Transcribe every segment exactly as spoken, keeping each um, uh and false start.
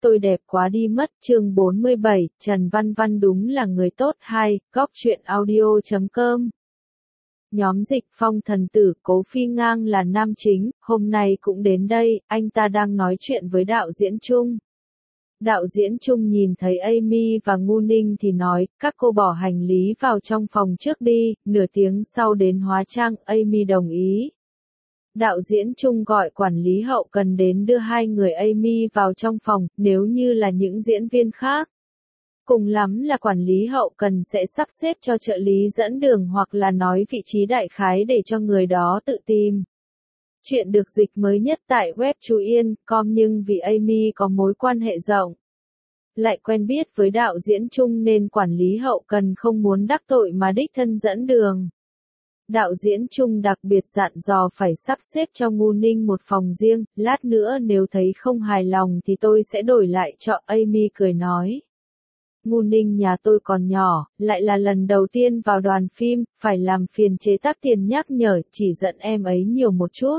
Tôi đẹp quá đi mất. Chương bốn mươi bảy, Trần Văn Văn đúng là người tốt. Hai, góc truyện audio chấm com. Nhóm Dịch Phong thần tử Cố Phi Ngang là nam chính, hôm nay cũng đến đây, anh ta đang nói chuyện với đạo diễn Trung. Đạo diễn Trung nhìn thấy Amy và Ngu Ninh thì nói, các cô bỏ hành lý vào trong phòng trước đi, nửa tiếng sau đến hóa trang, Amy đồng ý. Đạo diễn Trung gọi quản lý hậu cần đến đưa hai người Amy vào trong phòng, nếu như là những diễn viên khác. Cùng lắm là quản lý hậu cần sẽ sắp xếp cho trợ lý dẫn đường hoặc là nói vị trí đại khái để cho người đó tự tìm. Chuyện được dịch mới nhất tại web Chú Yên chấm com nhưng vì Amy có mối quan hệ rộng, lại quen biết với đạo diễn Trung nên quản lý hậu cần không muốn đắc tội mà đích thân dẫn đường. Đạo diễn Trung đặc biệt dặn dò phải sắp xếp cho Ngu Ninh một phòng riêng, lát nữa nếu thấy không hài lòng thì tôi sẽ đổi lại cho. Amy cười nói. Ngu Ninh nhà tôi còn nhỏ, lại là lần đầu tiên vào đoàn phim, phải làm phiền chế tác Tiền nhắc nhở, chỉ giận em ấy nhiều một chút.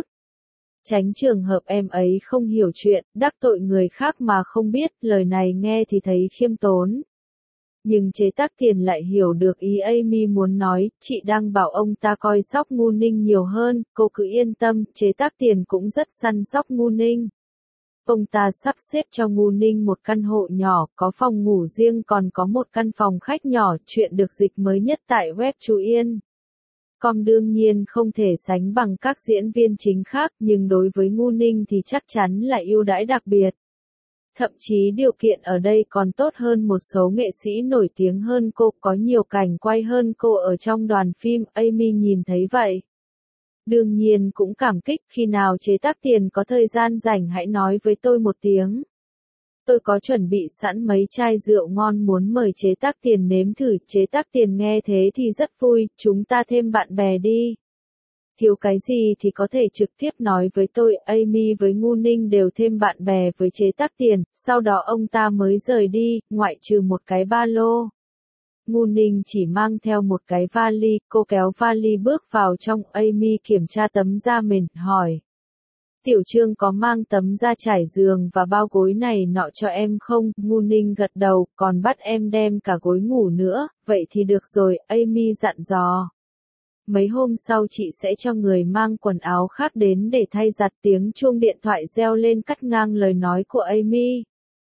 Tránh trường hợp em ấy không hiểu chuyện, đắc tội người khác mà không biết, lời này nghe thì thấy khiêm tốn. Nhưng chế tác Tiền lại hiểu được ý Amy muốn nói, chị đang bảo ông ta coi sóc Ngu Ninh nhiều hơn, cô cứ yên tâm, chế tác Tiền cũng rất săn sóc Ngu Ninh. Ông ta sắp xếp cho Ngu Ninh một căn hộ nhỏ, có phòng ngủ riêng còn có một căn phòng khách nhỏ, chuyện được dịch mới nhất tại web Chú Yên chấm com đương nhiên không thể sánh bằng các diễn viên chính khác, nhưng đối với Ngu Ninh thì chắc chắn là ưu đãi đặc biệt. Thậm chí điều kiện ở đây còn tốt hơn một số nghệ sĩ nổi tiếng hơn cô, có nhiều cảnh quay hơn cô ở trong đoàn phim. Amy nhìn thấy vậy. Đương nhiên cũng cảm kích, khi nào chế tác Tiền có thời gian rảnh hãy nói với tôi một tiếng. Tôi có chuẩn bị sẵn mấy chai rượu ngon muốn mời chế tác Tiền nếm thử. Chế tác Tiền nghe thế thì rất vui, chúng ta thêm bạn bè đi. Thiếu cái gì thì có thể trực tiếp nói với tôi. Amy với Ngu Ninh đều thêm bạn bè với chế tác Tiền, sau đó ông ta mới rời đi, ngoại trừ một cái ba lô. Ngu Ninh chỉ mang theo một cái vali, cô kéo vali bước vào trong. Amy kiểm tra tấm da mền, hỏi. Tiểu Trương có mang tấm da trải giường và bao gối này nọ cho em không? Ngu Ninh gật đầu, còn bắt em đem cả gối ngủ nữa, vậy thì được rồi, Amy dặn dò. Mấy hôm sau chị sẽ cho người mang quần áo khác đến để thay giặt. Tiếng chuông điện thoại reo lên cắt ngang lời nói của Amy.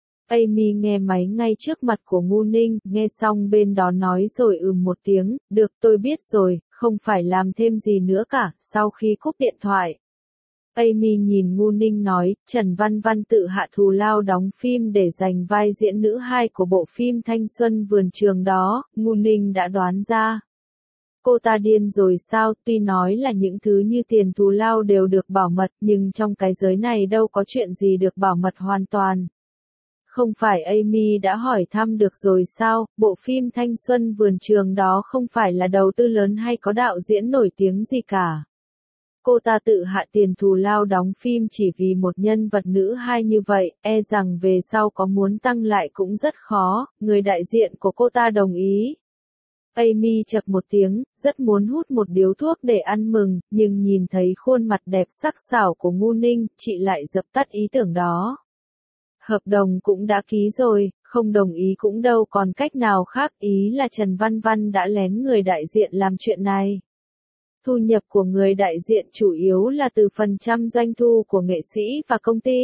Amy nghe máy ngay trước mặt của Ngu Ninh, nghe xong bên đó nói rồi ừm một tiếng, được tôi biết rồi, không phải làm thêm gì nữa cả. Sau khi cúp điện thoại, Amy nhìn Ngu Ninh nói, Trần Văn Văn tự hạ thù lao đóng phim để giành vai diễn nữ hai của bộ phim Thanh Xuân Vườn Trường đó. Ngu Ninh đã đoán ra. Cô ta điên rồi sao? Tuy nói là những thứ như tiền thù lao đều được bảo mật, nhưng trong cái giới này đâu có chuyện gì được bảo mật hoàn toàn. Không phải Amy đã hỏi thăm được rồi sao? Bộ phim Thanh Xuân Vườn Trường đó không phải là đầu tư lớn hay có đạo diễn nổi tiếng gì cả. Cô ta tự hạ tiền thù lao đóng phim chỉ vì một nhân vật nữ hai như vậy, e rằng về sau có muốn tăng lại cũng rất khó. Người đại diện của cô ta đồng ý. Amy chậc một tiếng, rất muốn hút một điếu thuốc để ăn mừng, nhưng nhìn thấy khuôn mặt đẹp sắc sảo của Ngu Ninh, chị lại dập tắt ý tưởng đó. Hợp đồng cũng đã ký rồi, không đồng ý cũng đâu còn cách nào khác, ý là Trần Văn Văn đã lén người đại diện làm chuyện này. Thu nhập của người đại diện chủ yếu là từ phần trăm doanh thu của nghệ sĩ và công ty.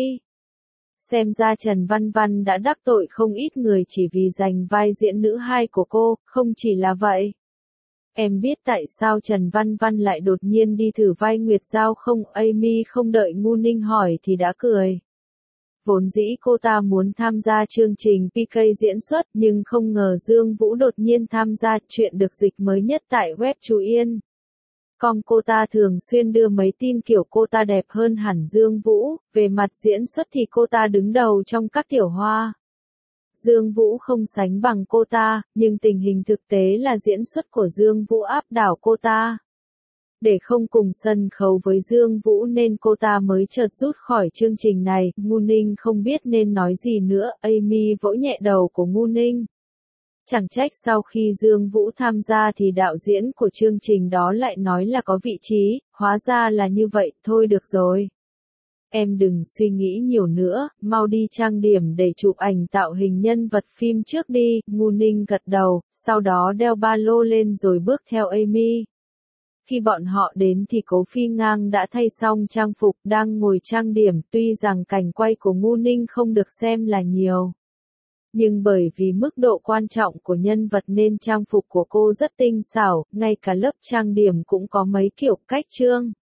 Xem ra Trần Văn Văn đã đắc tội không ít người chỉ vì giành vai diễn nữ hai của cô, không chỉ là vậy. Em biết tại sao Trần Văn Văn lại đột nhiên đi thử vai Nguyệt Giao không? Amy không đợi Ngu Ninh hỏi thì đã cười. Vốn dĩ cô ta muốn tham gia chương trình pê ca diễn xuất, nhưng không ngờ Dương Vũ đột nhiên tham gia. Chuyện được dịch mới nhất tại web Chú Yên chấm com. Cô ta thường xuyên đưa mấy tin kiểu cô ta đẹp hơn hẳn Dương Vũ, về mặt diễn xuất thì cô ta đứng đầu trong các tiểu hoa. Dương Vũ không sánh bằng cô ta, nhưng tình hình thực tế là diễn xuất của Dương Vũ áp đảo cô ta. Để không cùng sân khấu với Dương Vũ nên cô ta mới chợt rút khỏi chương trình này. Ngu Ninh không biết nên nói gì nữa. Amy vỗ nhẹ đầu của Ngu Ninh. Chẳng trách sau khi Dương Vũ tham gia thì đạo diễn của chương trình đó lại nói là có vị trí, hóa ra là như vậy, thôi được rồi. Em đừng suy nghĩ nhiều nữa, mau đi trang điểm để chụp ảnh tạo hình nhân vật phim trước đi, Ngu Ninh gật đầu, sau đó đeo ba lô lên rồi bước theo Amy. Khi bọn họ đến thì Cố Phi Ngang đã thay xong trang phục, đang ngồi trang điểm, tuy rằng cảnh quay của Ngu Ninh không được xem là nhiều. Nhưng bởi vì mức độ quan trọng của nhân vật nên trang phục của cô rất tinh xảo, ngay cả lớp trang điểm cũng có mấy kiểu cách trương.